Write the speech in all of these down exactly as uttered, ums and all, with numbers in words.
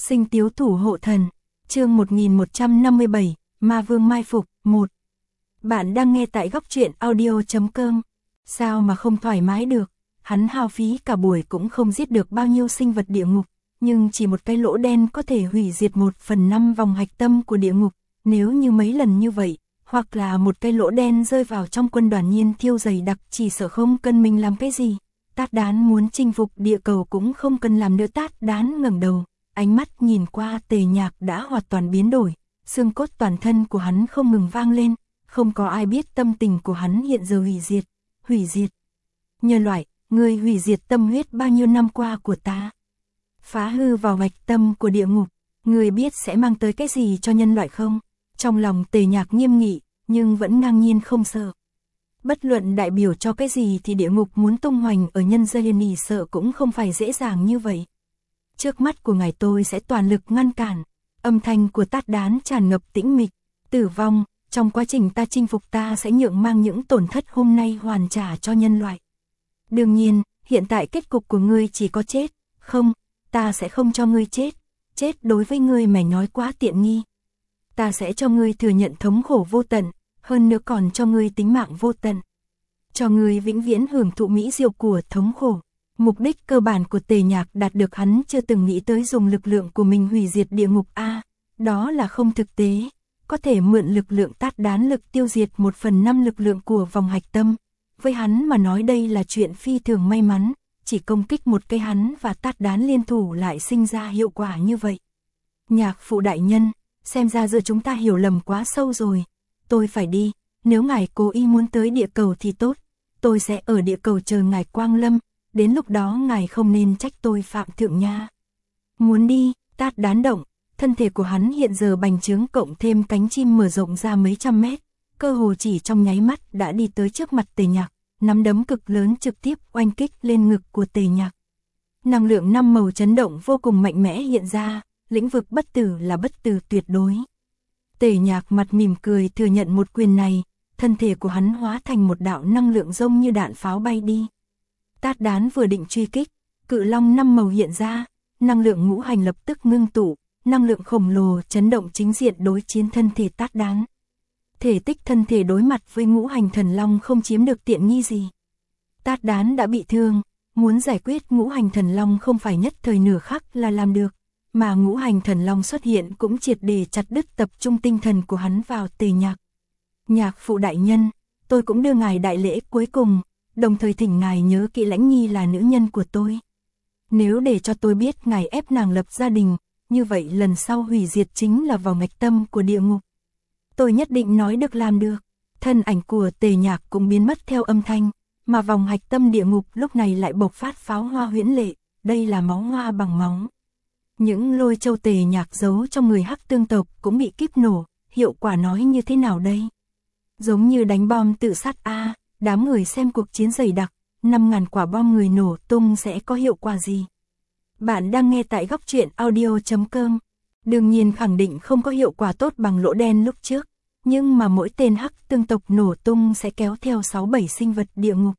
Sinh Tiếu Thủ Hộ Thần, chương một nghìn một trăm năm mươi bảy, Ma Vương mai phục, một. Bạn đang nghe tại góc truyện audio chấm com. Sao mà không thoải mái được, hắn hao phí cả buổi cũng không giết được bao nhiêu sinh vật địa ngục, nhưng chỉ một cái lỗ đen có thể hủy diệt một phần năm vòng hạch tâm của địa ngục, nếu như mấy lần như vậy, hoặc là một cái lỗ đen rơi vào trong quân đoàn nhiên thiêu dày đặc chỉ sợ không cần mình làm cái gì. Tát Đán muốn chinh phục địa cầu cũng không cần làm nữa. Tát Đán ngẩng đầu, ánh mắt nhìn qua Tề Nhạc đã hoàn toàn biến đổi, xương cốt toàn thân của hắn không ngừng vang lên, không có ai biết tâm tình của hắn hiện giờ. Hủy diệt, hủy diệt. Nhân loại, ngươi hủy diệt tâm huyết bao nhiêu năm qua của ta. Phá hư vào hạch tâm của địa ngục, ngươi biết sẽ mang tới cái gì cho nhân loại không? Trong lòng Tề Nhạc nghiêm nghị, nhưng vẫn ngang nhiên không sợ. Bất luận đại biểu cho cái gì thì địa ngục muốn tung hoành ở nhân gian nỉ sợ cũng không phải dễ dàng như vậy. Trước mắt của ngài tôi sẽ toàn lực ngăn cản. Âm thanh của Tát Đán tràn ngập tĩnh mịch. Tử vong, trong quá trình ta chinh phục ta sẽ nhượng mang những tổn thất hôm nay hoàn trả cho nhân loại. Đương nhiên, hiện tại kết cục của ngươi chỉ có chết. Không, ta sẽ không cho ngươi chết. Chết đối với ngươi mà nói quá tiện nghi. Ta sẽ cho ngươi thừa nhận thống khổ vô tận, hơn nữa còn cho ngươi tính mạng vô tận. Cho ngươi vĩnh viễn hưởng thụ mỹ diệu của thống khổ. Mục đích cơ bản của Tề Nhạc đạt được, hắn chưa từng nghĩ tới dùng lực lượng của mình hủy diệt địa ngục a, à, đó là không thực tế. Có thể mượn lực lượng Tát Đán lực tiêu diệt một phần năm lực lượng của vòng hạch tâm. Với hắn mà nói đây là chuyện phi thường may mắn, chỉ công kích một cây hắn và Tát Đán liên thủ lại sinh ra hiệu quả như vậy. Nhạc phụ đại nhân, xem ra giữa chúng ta hiểu lầm quá sâu rồi. Tôi phải đi, nếu ngài cố ý muốn tới địa cầu thì tốt, tôi sẽ ở địa cầu chờ ngài quang lâm, đến lúc đó ngài không nên trách tôi phạm thượng nha. Muốn đi, Tát Đán động, thân thể của hắn hiện giờ bành trướng cộng thêm cánh chim mở rộng ra mấy trăm mét, cơ hồ chỉ trong nháy mắt đã đi tới trước mặt Tề Nhạc, nắm đấm cực lớn trực tiếp oanh kích lên ngực của Tề Nhạc. Năng lượng năm màu chấn động vô cùng mạnh mẽ hiện ra, lĩnh vực bất tử là bất tử tuyệt đối. Tề Nhạc mặt mỉm cười thừa nhận một quyền này, thân thể của hắn hóa thành một đạo năng lượng rông như đạn pháo bay đi. Tát Đán vừa định truy kích, cự long năm màu hiện ra, năng lượng ngũ hành lập tức ngưng tụ, năng lượng khổng lồ chấn động chính diện đối chiến thân thể Tát Đán. Thể tích thân thể đối mặt với ngũ hành thần long không chiếm được tiện nghi gì. Tát Đán đã bị thương, muốn giải quyết ngũ hành thần long không phải nhất thời nửa khắc là làm được, mà ngũ hành thần long xuất hiện cũng triệt để chặt đứt tập trung tinh thần của hắn vào Tề Nhạc. Nhạc phụ đại nhân, tôi cũng đưa ngài đại lễ cuối cùng, đồng thời thỉnh ngài nhớ kỹ Lãnh Nhi là nữ nhân của tôi. Nếu để cho tôi biết ngài ép nàng lập gia đình, như vậy lần sau hủy diệt chính là vào ngạch tâm của địa ngục. Tôi nhất định nói được làm được. Thân ảnh của Tề Nhạc cũng biến mất theo âm thanh, mà vòng hạch tâm địa ngục lúc này lại bộc phát pháo hoa huyễn lệ, đây là máu hoa bằng máu. Những lôi châu Tề Nhạc giấu trong người Hắc Tương tộc cũng bị kíp nổ, hiệu quả nói như thế nào đây? Giống như đánh bom tự sát a, à, đám người xem cuộc chiến dày đặc, năm ngàn quả bom người nổ tung sẽ có hiệu quả gì? Bạn đang nghe tại góc truyện audio chấm com. Đương nhiên khẳng định không có hiệu quả tốt bằng lỗ đen lúc trước, nhưng mà mỗi tên Hắc Tương tộc nổ tung sẽ kéo theo sáu bảy sinh vật địa ngục.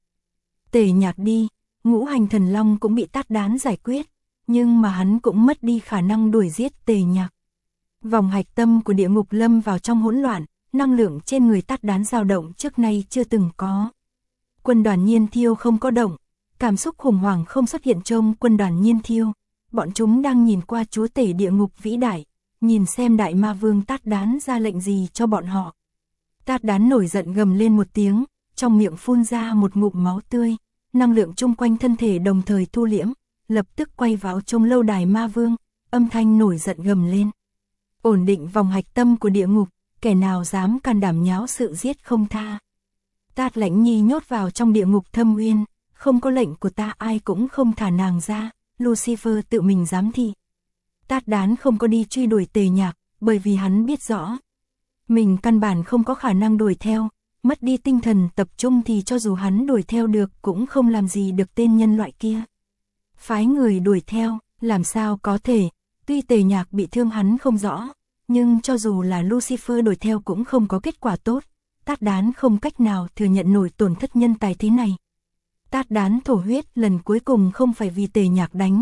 Tề Nhạc đi, ngũ hành thần long cũng bị Tát Đán giải quyết, nhưng mà hắn cũng mất đi khả năng đuổi giết Tề Nhạc. Vòng hạch tâm của địa ngục lâm vào trong hỗn loạn, năng lượng trên người Tát Đán dao động trước nay chưa từng có. Quân đoàn Nhiên Thiêu không có động, cảm xúc khủng hoảng không xuất hiện trong quân đoàn Nhiên Thiêu. Bọn chúng đang nhìn qua chúa tể địa ngục vĩ đại, nhìn xem đại ma vương Tát Đán ra lệnh gì cho bọn họ. Tát Đán nổi giận gầm lên một tiếng, trong miệng phun ra một ngụm máu tươi, năng lượng chung quanh thân thể đồng thời thu liễm, lập tức quay vào trong lâu đài ma vương, âm thanh nổi giận gầm lên. Ổn định vòng hạch tâm của địa ngục, kẻ nào dám can đảm nháo sự giết không tha. Tát Lãnh Nhi nhốt vào trong địa ngục thâm uyên, không có lệnh của ta ai cũng không thả nàng ra, Lucifer tự mình giám thị. Tát Đán không có đi truy đuổi Tề Nhạc, bởi vì hắn biết rõ. Mình căn bản không có khả năng đuổi theo, mất đi tinh thần tập trung thì cho dù hắn đuổi theo được cũng không làm gì được tên nhân loại kia. Phái người đuổi theo, làm sao có thể, tuy Tề Nhạc bị thương hắn không rõ, nhưng cho dù là Lucifer đuổi theo cũng không có kết quả tốt. Tát Đán không cách nào thừa nhận nổi tổn thất nhân tài thế này. Tát Đán thổ huyết lần cuối cùng không phải vì Tề Nhạc đánh,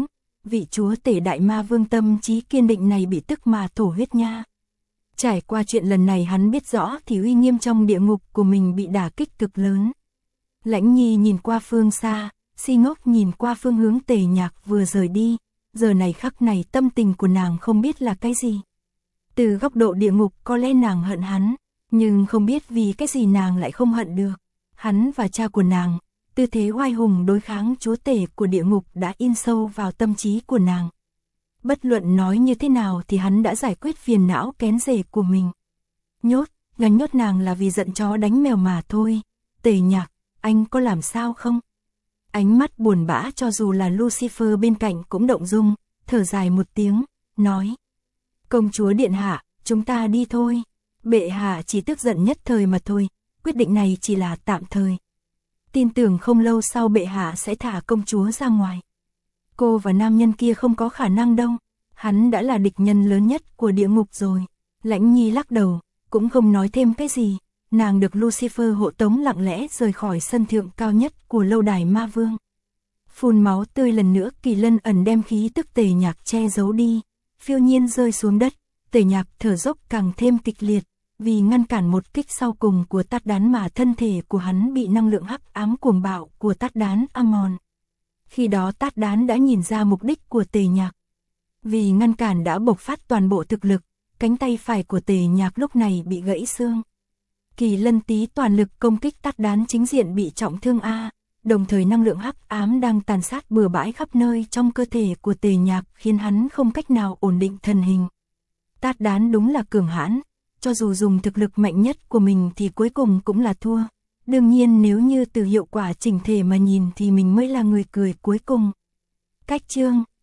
vị chúa tể đại ma vương tâm trí kiên định này bị tức mà thổ huyết nha. Trải qua chuyện lần này hắn biết rõ thì uy nghiêm trong địa ngục của mình bị đả kích cực lớn. Lãnh Nhi nhìn qua phương xa, si ngốc nhìn qua phương hướng Tề Nhạc vừa rời đi, giờ này khắc này tâm tình của nàng không biết là cái gì. Từ góc độ địa ngục có lẽ nàng hận hắn, nhưng không biết vì cái gì nàng lại không hận được. Hắn và cha của nàng, tư thế oai hùng đối kháng chúa tể của địa ngục đã in sâu vào tâm trí của nàng. Bất luận nói như thế nào thì hắn đã giải quyết phiền não kén rể của mình. Nhốt, gánh nhốt nàng là vì giận chó đánh mèo mà thôi. Tề Nhạc, anh có làm sao không? Ánh mắt buồn bã cho dù là Lucifer bên cạnh cũng động dung, thở dài một tiếng, nói. Công chúa điện hạ, chúng ta đi thôi. Bệ hạ chỉ tức giận nhất thời mà thôi, quyết định này chỉ là tạm thời. Tin tưởng không lâu sau bệ hạ sẽ thả công chúa ra ngoài. Cô và nam nhân kia không có khả năng đâu, hắn đã là địch nhân lớn nhất của địa ngục rồi. Lãnh Nhi lắc đầu, cũng không nói thêm cái gì, nàng được Lucifer hộ tống lặng lẽ rời khỏi sân thượng cao nhất của lâu đài ma vương. Phun máu tươi lần nữa, Kỳ Lân ẩn đem khí tức Tề Nhạc che giấu đi, phiêu nhiên rơi xuống đất. Tề Nhạc thở dốc càng thêm kịch liệt, vì ngăn cản một kích sau cùng của Tát Đán mà thân thể của hắn bị năng lượng hắc ám cuồng bạo của Tát Đán ăn mòn. Khi đó Tát Đán đã nhìn ra mục đích của Tề Nhạc. Vì ngăn cản đã bộc phát toàn bộ thực lực, cánh tay phải của Tề Nhạc lúc này bị gãy xương. Kỳ Lân tí toàn lực công kích Tát Đán chính diện bị trọng thương A, đồng thời năng lượng hắc ám đang tàn sát bừa bãi khắp nơi trong cơ thể của Tề Nhạc khiến hắn không cách nào ổn định thân hình. Tát Đán đúng là cường hãn, cho dù dùng thực lực mạnh nhất của mình thì cuối cùng cũng là thua. Đương nhiên nếu như từ hiệu quả chỉnh thể mà nhìn thì mình mới là người cười cuối cùng. Cách chương